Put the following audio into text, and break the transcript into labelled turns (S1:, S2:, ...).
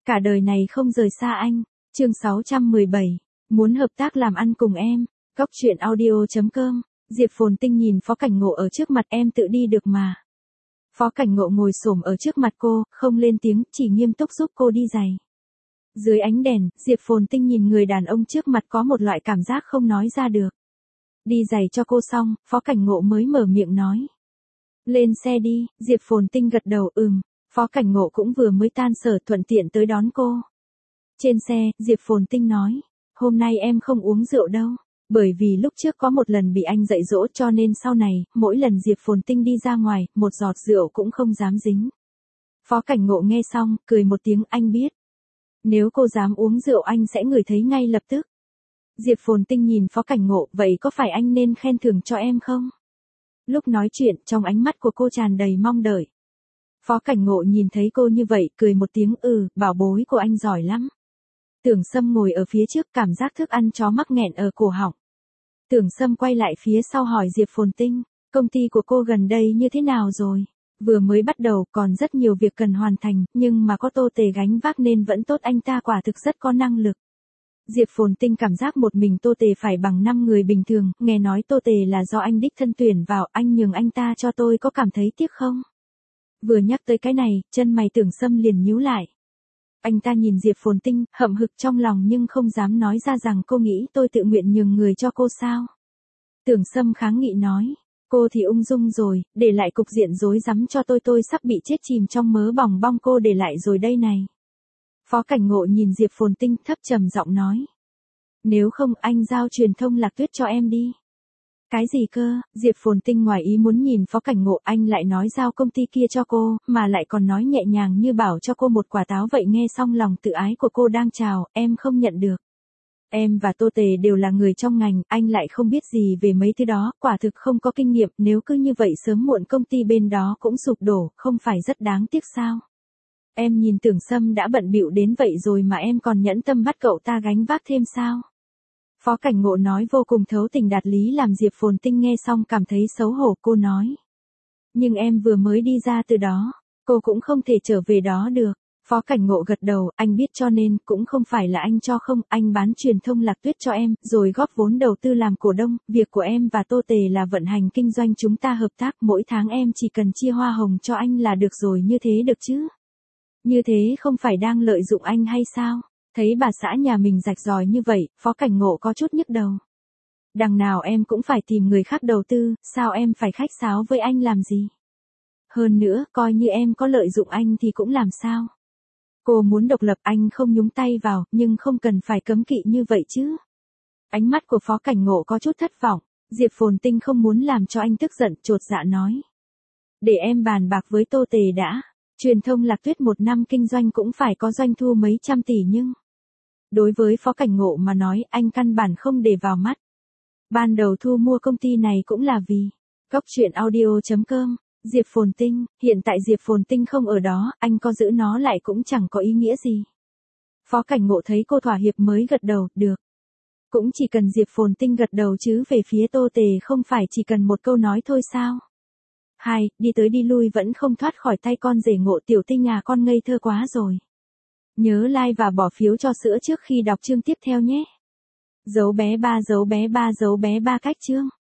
S1: Cả đời này không rời xa anh. Chương 617. Muốn hợp tác làm ăn cùng em. Góc truyện audio.com. Diệp Phồn Tinh nhìn Phó Cảnh Ngộ ở trước mặt, em tự đi được mà. Phó Cảnh Ngộ ngồi xổm ở trước mặt cô, không lên tiếng, chỉ nghiêm túc giúp cô đi giày. Dưới ánh đèn, Diệp Phồn Tinh nhìn người đàn ông trước mặt có một loại cảm giác không nói ra được. Đi giày cho cô xong, Phó Cảnh Ngộ mới mở miệng nói. Lên xe đi. Diệp Phồn Tinh gật đầu Phó Cảnh Ngộ cũng vừa mới tan sở, thuận tiện tới đón cô. Trên xe, Diệp Phồn Tinh nói. Hôm nay em không uống rượu đâu. Bởi vì lúc trước có một lần bị anh dạy dỗ cho nên sau này, mỗi lần Diệp Phồn Tinh đi ra ngoài, một giọt rượu cũng không dám dính. Phó Cảnh Ngộ nghe xong, cười một tiếng, anh biết. Nếu cô dám uống rượu anh sẽ ngửi thấy ngay lập tức. Diệp Phồn Tinh nhìn Phó Cảnh Ngộ, vậy có phải anh nên khen thưởng cho em không? Lúc nói chuyện, trong ánh mắt của cô tràn đầy mong đợi. Phó Cảnh Ngộ nhìn thấy cô như vậy, cười một tiếng, bảo bối của anh giỏi lắm. Tưởng Sâm ngồi ở phía trước, cảm giác thức ăn chó mắc nghẹn ở cổ họng. Tưởng Sâm quay lại phía sau hỏi Diệp Phồn Tinh, công ty của cô gần đây như thế nào rồi? Vừa mới bắt đầu, còn rất nhiều việc cần hoàn thành, nhưng mà có Tô Tề gánh vác nên vẫn tốt, anh ta quả thực rất có năng lực. Diệp Phồn Tinh cảm giác một mình Tô Tề phải bằng 5 người bình thường, nghe nói Tô Tề là do anh đích thân tuyển vào, anh nhường anh ta cho tôi, có cảm thấy tiếc không? Vừa nhắc tới cái này, chân mày Tưởng Sâm liền nhíu lại. Anh ta nhìn Diệp Phồn Tinh, hậm hực trong lòng nhưng không dám nói ra rằng cô nghĩ tôi tự nguyện nhường người cho cô sao. Tưởng Sâm kháng nghị nói, cô thì ung dung rồi, để lại cục diện rối rắm cho tôi sắp bị chết chìm trong mớ bòng bong cô để lại rồi đây này. Phó Cảnh Ngộ nhìn Diệp Phồn Tinh thấp trầm giọng nói. Nếu không anh giao truyền thông Lạc Tuyết cho em đi. Cái gì cơ? Diệp Phồn Tinh ngoài ý muốn nhìn Phó Cảnh Ngộ, anh lại nói giao công ty kia cho cô, mà lại còn nói nhẹ nhàng như bảo cho cô một quả táo vậy. Nghe xong lòng tự ái của cô đang trào, em không nhận được. Em và Tô Tề đều là người trong ngành, anh lại không biết gì về mấy thứ đó, quả thực không có kinh nghiệm, nếu cứ như vậy sớm muộn công ty bên đó cũng sụp đổ, không phải rất đáng tiếc sao? Em nhìn Tưởng Sâm đã bận bịu đến vậy rồi mà em còn nhẫn tâm bắt cậu ta gánh vác thêm sao? Phó Cảnh Ngộ nói vô cùng thấu tình đạt lý làm Diệp Phồn Tinh nghe xong cảm thấy xấu hổ, cô nói. Nhưng em vừa mới đi ra từ đó, cô cũng không thể trở về đó được. Phó Cảnh Ngộ gật đầu, anh biết cho nên cũng không phải là anh cho không, anh bán truyền thông Lạc Tuyết cho em, rồi góp vốn đầu tư làm cổ đông, việc của em và Tô Tề là vận hành kinh doanh, chúng ta hợp tác, mỗi tháng em chỉ cần chia hoa hồng cho anh là được rồi, như thế được chứ? Như thế không phải đang lợi dụng anh hay sao? Thấy bà xã nhà mình rạch ròi như vậy, Phó Cảnh Ngộ có chút nhức đầu. Đằng nào em cũng phải tìm người khác đầu tư, sao em phải khách sáo với anh làm gì? Hơn nữa, coi như em có lợi dụng anh thì cũng làm sao? Cô muốn độc lập anh không nhúng tay vào, nhưng không cần phải cấm kỵ như vậy chứ. Ánh mắt của Phó Cảnh Ngộ có chút thất vọng, Diệp Phồn Tinh không muốn làm cho anh tức giận, chột dạ nói. Để em bàn bạc với Tô Tề đã, truyền thông Lạc Tuyết một năm kinh doanh cũng phải có doanh thu mấy trăm tỷ nhưng... Đối với Phó Cảnh Ngộ mà nói, anh căn bản không để vào mắt. Ban đầu thu mua công ty này cũng là vì góc truyện audio.com. Diệp Phồn Tinh, hiện tại Diệp Phồn Tinh không ở đó, anh có giữ nó lại cũng chẳng có ý nghĩa gì. Phó Cảnh Ngộ thấy cô thỏa hiệp mới gật đầu, được. Cũng chỉ cần Diệp Phồn Tinh gật đầu chứ về phía Tô Tề không phải chỉ cần một câu nói thôi sao? Hai, đi tới đi lui vẫn không thoát khỏi tay con rể Ngộ. Tiểu Tinh à, con ngây thơ quá rồi. Nhớ like và bỏ phiếu cho sữa trước khi đọc chương tiếp theo nhé. Dấu bé ba cách chương.